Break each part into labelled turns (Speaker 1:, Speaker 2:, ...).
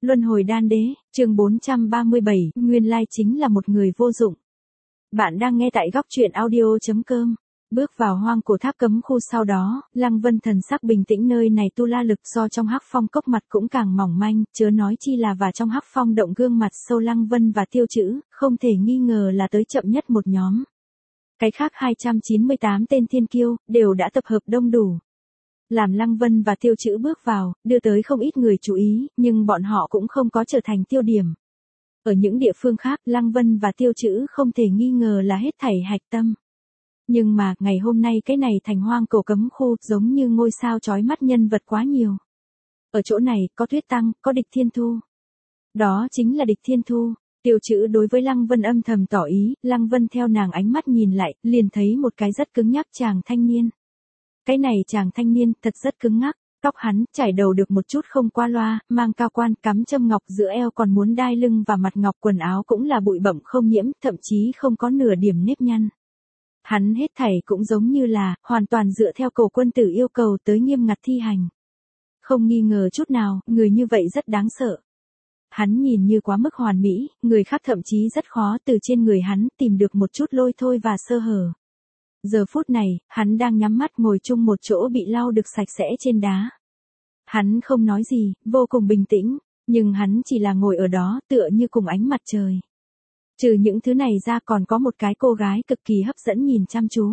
Speaker 1: Luân hồi đan đế, chương 437, nguyên lai chính là một người vô dụng. Bạn đang nghe tại góc truyện audio.com. Bước vào hoang cổ tháp cấm khu sau đó, Lăng Vân thần sắc bình tĩnh, nơi này tu la lực do trong hắc phong cốc mặt cũng càng mỏng manh, chớ nói chi là và trong hắc phong động gương mặt sâu Lăng Vân và Tiêu Chữ, không thể nghi ngờ là tới chậm nhất một nhóm. Cái khác 298 tên thiên kiêu, đều đã tập hợp đông đủ. Làm Lăng Vân và Tiêu Chữ bước vào, đưa tới không ít người chú ý, nhưng bọn họ cũng không có trở thành tiêu điểm. Ở những địa phương khác, Lăng Vân và Tiêu Chữ không thể nghi ngờ là hết thảy hạch tâm. Nhưng mà, ngày hôm nay cái này thành hoang cổ cấm khu, giống như ngôi sao chói mắt nhân vật quá nhiều. Ở chỗ này, có Tuyết Tăng, có Địch Thiên Thu. Đó chính là Địch Thiên Thu. Tiêu Chữ đối với Lăng Vân âm thầm tỏ ý, Lăng Vân theo nàng ánh mắt nhìn lại, liền thấy một cái rất cứng nhắc chàng thanh niên. Cái này chàng thanh niên thật rất cứng ngắc, tóc hắn chải đầu được một chút không qua loa, mang cao quan, cắm châm ngọc giữa eo, còn muốn đai lưng và mặt ngọc, quần áo cũng là bụi bặm không nhiễm, thậm chí không có nửa điểm nếp nhăn. Hắn hết thảy cũng giống như là hoàn toàn dựa theo Cổ Quân Tử yêu cầu tới nghiêm ngặt thi hành. Không nghi ngờ chút nào, người như vậy rất đáng sợ. Hắn nhìn như quá mức hoàn mỹ, người khác thậm chí rất khó từ trên người hắn tìm được một chút lôi thôi và sơ hở. Giờ phút này, hắn đang nhắm mắt ngồi chung một chỗ bị lau được sạch sẽ trên đá. Hắn không nói gì, vô cùng bình tĩnh, nhưng hắn chỉ là ngồi ở đó tựa như cùng ánh mặt trời. Trừ những thứ này ra còn có một cái cô gái cực kỳ hấp dẫn nhìn chăm chú.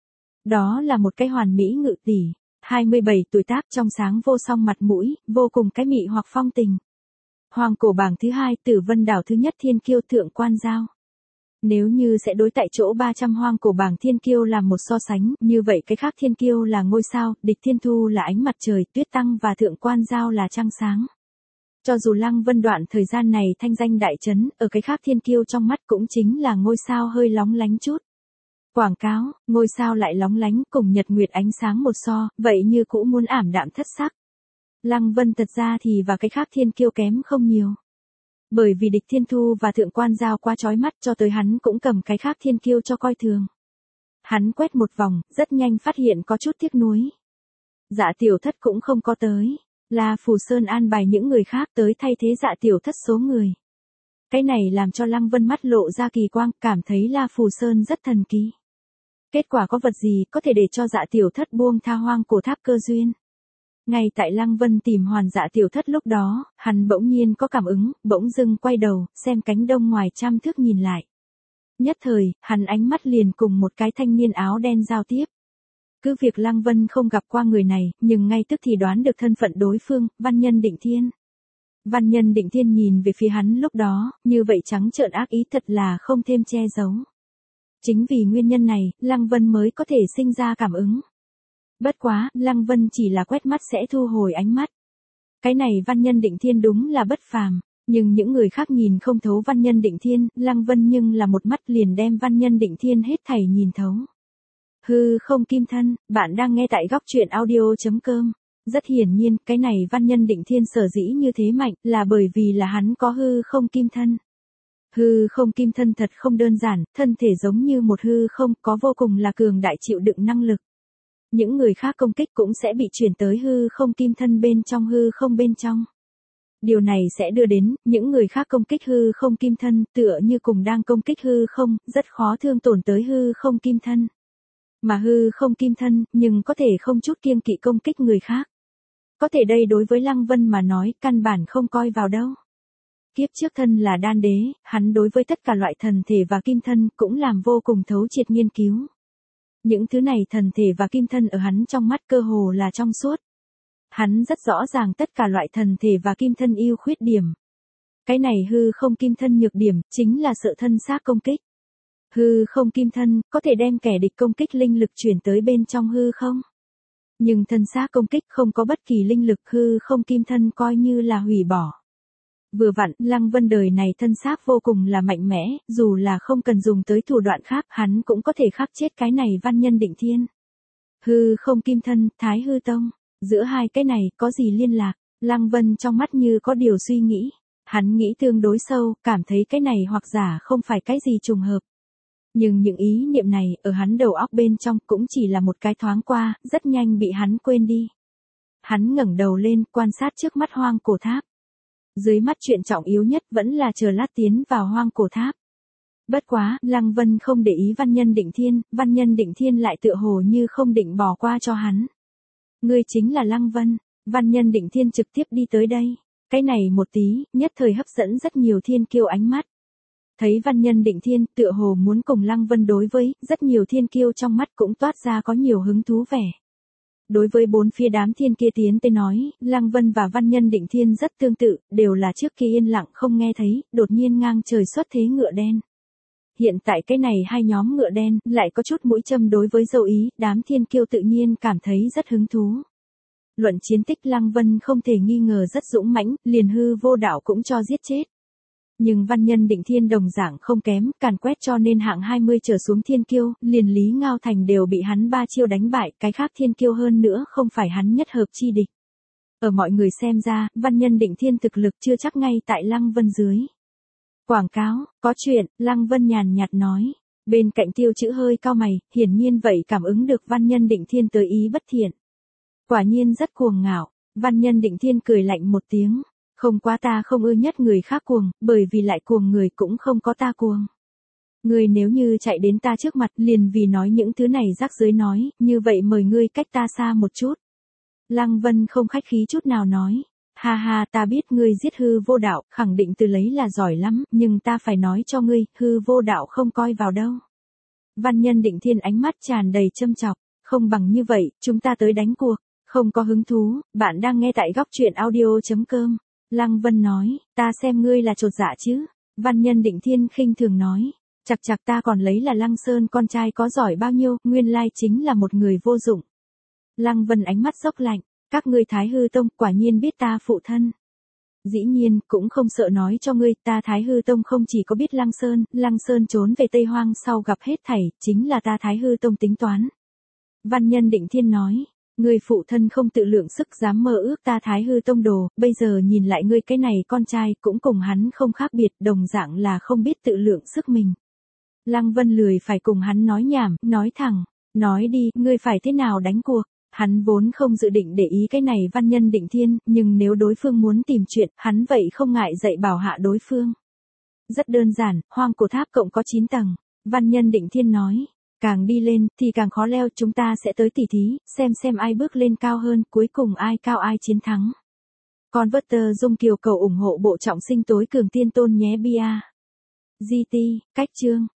Speaker 1: Đó là một cái hoàn mỹ ngự tỷ, 27 tuổi tác, trong sáng vô song mặt mũi, vô cùng cái mị hoặc phong tình. Hoang cổ bảng thứ 2, Tử Vân đảo thứ nhất thiên kiêu Thượng Quan Giao. Nếu như sẽ đối tại chỗ 300 hoang cổ bảng thiên kiêu làm một so sánh, như vậy cái khác thiên kiêu là ngôi sao, Địch Thiên Thu là ánh mặt trời, Tuyết Tăng và Thượng Quan Giao là trăng sáng. Cho dù Lăng Vân đoạn thời gian này thanh danh đại chấn, ở cái khác thiên kiêu trong mắt cũng chính là ngôi sao hơi lóng lánh chút. Quảng cáo, ngôi sao lại lóng lánh cùng nhật nguyệt ánh sáng một so, vậy như cũ muốn ảm đạm thất sắc. Lăng Vân thật ra thì và cái khác thiên kiêu kém không nhiều. Bởi vì Địch Thiên Thu và Thượng Quan Giao quá chói mắt, cho tới hắn cũng cầm cái khác thiên kiêu cho coi thường. Hắn quét một vòng, rất nhanh phát hiện có chút tiếc nuối. Dạ Tiểu Thất cũng không có tới. La Phù Sơn an bài những người khác tới thay thế Dạ Tiểu Thất số người. Cái này làm cho Lăng Vân mắt lộ ra kỳ quang, cảm thấy La Phù Sơn rất thần kỳ. Kết quả có vật gì có thể để cho Dạ Tiểu Thất buông tha hoang cổ tháp cơ duyên. Ngay tại Lăng Vân tìm hoàn Dạ Tiểu Thất lúc đó, hắn bỗng nhiên có cảm ứng, bỗng dưng quay đầu, xem cánh đông ngoài trăm thước nhìn lại. Nhất thời, hắn ánh mắt liền cùng một cái thanh niên áo đen giao tiếp. Cứ việc Lăng Vân không gặp qua người này, nhưng ngay tức thì đoán được thân phận đối phương, Văn Nhân Định Thiên. Văn Nhân Định Thiên nhìn về phía hắn lúc đó, như vậy trắng trợn ác ý thật là không thêm che giấu. Chính vì nguyên nhân này, Lăng Vân mới có thể sinh ra cảm ứng. Bất quá, Lăng Vân chỉ là quét mắt sẽ thu hồi ánh mắt. Cái này Văn Nhân Định Thiên đúng là bất phàm, nhưng những người khác nhìn không thấu Văn Nhân Định Thiên, Lăng Vân nhưng là một mắt liền đem Văn Nhân Định Thiên hết thảy nhìn thấu. Hư không kim thân, bạn đang nghe tại góc truyện audio.com. Rất hiển nhiên, cái này Văn Nhân Định Thiên sở dĩ như thế mạnh, là bởi vì là hắn có hư không kim thân. Hư không kim thân thật không đơn giản, thân thể giống như một hư không, có vô cùng là cường đại chịu đựng năng lực. Những người khác công kích cũng sẽ bị chuyển tới hư không kim thân bên trong hư không bên trong. Điều này sẽ đưa đến, những người khác công kích hư không kim thân, tựa như cùng đang công kích hư không, rất khó thương tổn tới hư không kim thân. Mà hư không kim thân, nhưng có thể không chút kiêng kỵ công kích người khác. Có thể đây đối với Lăng Vân mà nói, căn bản không coi vào đâu. Kiếp trước thân là đan đế, hắn đối với tất cả loại thần thể và kim thân, cũng làm vô cùng thấu triệt nghiên cứu. Những thứ này thần thể và kim thân ở hắn trong mắt cơ hồ là trong suốt. Hắn rất rõ ràng tất cả loại thần thể và kim thân ưu khuyết điểm. Cái này hư không kim thân nhược điểm, chính là sợ thân xác công kích. Hư không kim thân, có thể đem kẻ địch công kích linh lực chuyển tới bên trong hư không. Nhưng thân xác công kích không có bất kỳ linh lực, hư không kim thân coi như là hủy bỏ. Vừa vặn, Lăng Vân đời này thân xác vô cùng là mạnh mẽ, dù là không cần dùng tới thủ đoạn khác, hắn cũng có thể khắc chết cái này Văn Nhân Định Thiên. Hư không kim thân, Thái Hư Tông, giữa hai cái này có gì liên lạc? Lăng Vân trong mắt như có điều suy nghĩ. Hắn nghĩ tương đối sâu, cảm thấy cái này hoặc giả không phải cái gì trùng hợp. Nhưng những ý niệm này, ở hắn đầu óc bên trong cũng chỉ là một cái thoáng qua, rất nhanh bị hắn quên đi. Hắn ngẩng đầu lên, quan sát trước mắt hoang cổ tháp. Dưới mắt chuyện trọng yếu nhất vẫn là chờ lát tiến vào hoang cổ tháp. Bất quá, Lăng Vân không để ý Văn Nhân Định Thiên lại tựa hồ như không định bỏ qua cho hắn. Ngươi chính là Lăng Vân, Văn Nhân Định Thiên trực tiếp đi tới đây. Cái này một tí, nhất thời hấp dẫn rất nhiều thiên kiêu ánh mắt. Thấy Văn Nhân Định Thiên tựa hồ muốn cùng Lăng Vân đối với, rất nhiều thiên kiêu trong mắt cũng toát ra có nhiều hứng thú vẻ. Đối với bốn phía đám thiên kia tiến tới nói, Lăng Vân và Văn Nhân Định Thiên rất tương tự, đều là trước kia yên lặng không nghe thấy, đột nhiên ngang trời xuất thế ngựa đen. Hiện tại cái này hai nhóm ngựa đen, lại có chút mũi châm đối với dâu ý, đám thiên kiêu tự nhiên cảm thấy rất hứng thú. Luận chiến tích Lăng Vân không thể nghi ngờ rất dũng mãnh, liền hư vô đạo cũng cho giết chết. Nhưng Văn Nhân Định Thiên đồng dạng không kém, càn quét cho nên hạng 20 trở xuống thiên kiêu, liền Lý Ngao Thành đều bị hắn 3 chiêu đánh bại, cái khác thiên kiêu hơn nữa không phải hắn nhất hợp chi địch. Ở mọi người xem ra, Văn Nhân Định Thiên thực lực chưa chắc ngay tại Lăng Vân dưới. Quảng cáo, có chuyện, Lăng Vân nhàn nhạt nói. Bên cạnh Tiêu Chữ hơi cau mày, hiển nhiên vậy cảm ứng được Văn Nhân Định Thiên tới ý bất thiện. Quả nhiên rất cuồng ngạo, Văn Nhân Định Thiên cười lạnh một tiếng. Không quá ta không ưa nhất người khác cuồng, bởi vì lại cuồng người cũng không có ta cuồng. Ngươi nếu như chạy đến ta trước mặt liền vì nói những thứ này rác rưởi nói, như vậy mời ngươi cách ta xa một chút. Lăng Vân không khách khí chút nào nói. Ha ha, ta biết ngươi giết hư vô đạo, khẳng định từ lấy là giỏi lắm, nhưng ta phải nói cho ngươi, hư vô đạo không coi vào đâu. Văn Nhân Định Thiên ánh mắt tràn đầy châm chọc, không bằng như vậy, chúng ta tới đánh cuộc, không có hứng thú, bạn đang nghe tại góc truyện audio.com. Lăng Vân nói, ta xem ngươi là chột dạ chứ. Văn Nhân Định Thiên khinh thường nói, chặt ta còn lấy là Lăng Sơn con trai có giỏi bao nhiêu, nguyên lai chính là một người vô dụng. Lăng Vân ánh mắt dốc lạnh, các ngươi Thái Hư Tông quả nhiên biết ta phụ thân. Dĩ nhiên, cũng không sợ nói cho ngươi, ta Thái Hư Tông không chỉ có biết Lăng Sơn trốn về Tây Hoang sau gặp hết thảy, chính là ta Thái Hư Tông tính toán. Văn Nhân Định Thiên nói, ngươi phụ thân không tự lượng sức dám mơ ước ta Thái Hư Tông đồ, bây giờ nhìn lại ngươi cái này con trai cũng cùng hắn không khác biệt, đồng dạng là không biết tự lượng sức mình. Lăng Vân lười phải cùng hắn nói nhảm, nói thẳng, nói đi, ngươi phải thế nào đánh cuộc. Hắn vốn không dự định để ý cái này Văn Nhân Định Thiên, nhưng nếu đối phương muốn tìm chuyện, hắn vậy không ngại dạy bảo hạ đối phương. Rất đơn giản, hoang cổ tháp cộng có 9 tầng. Văn Nhân Định Thiên nói, càng đi lên thì càng khó leo, chúng ta sẽ tới tỉ thí, xem ai bước lên cao hơn, cuối cùng ai cao ai chiến thắng. Converter Dung Kiều cầu ủng hộ bộ trọng sinh tối cường tiên tôn nhé bia. GT, cách chương.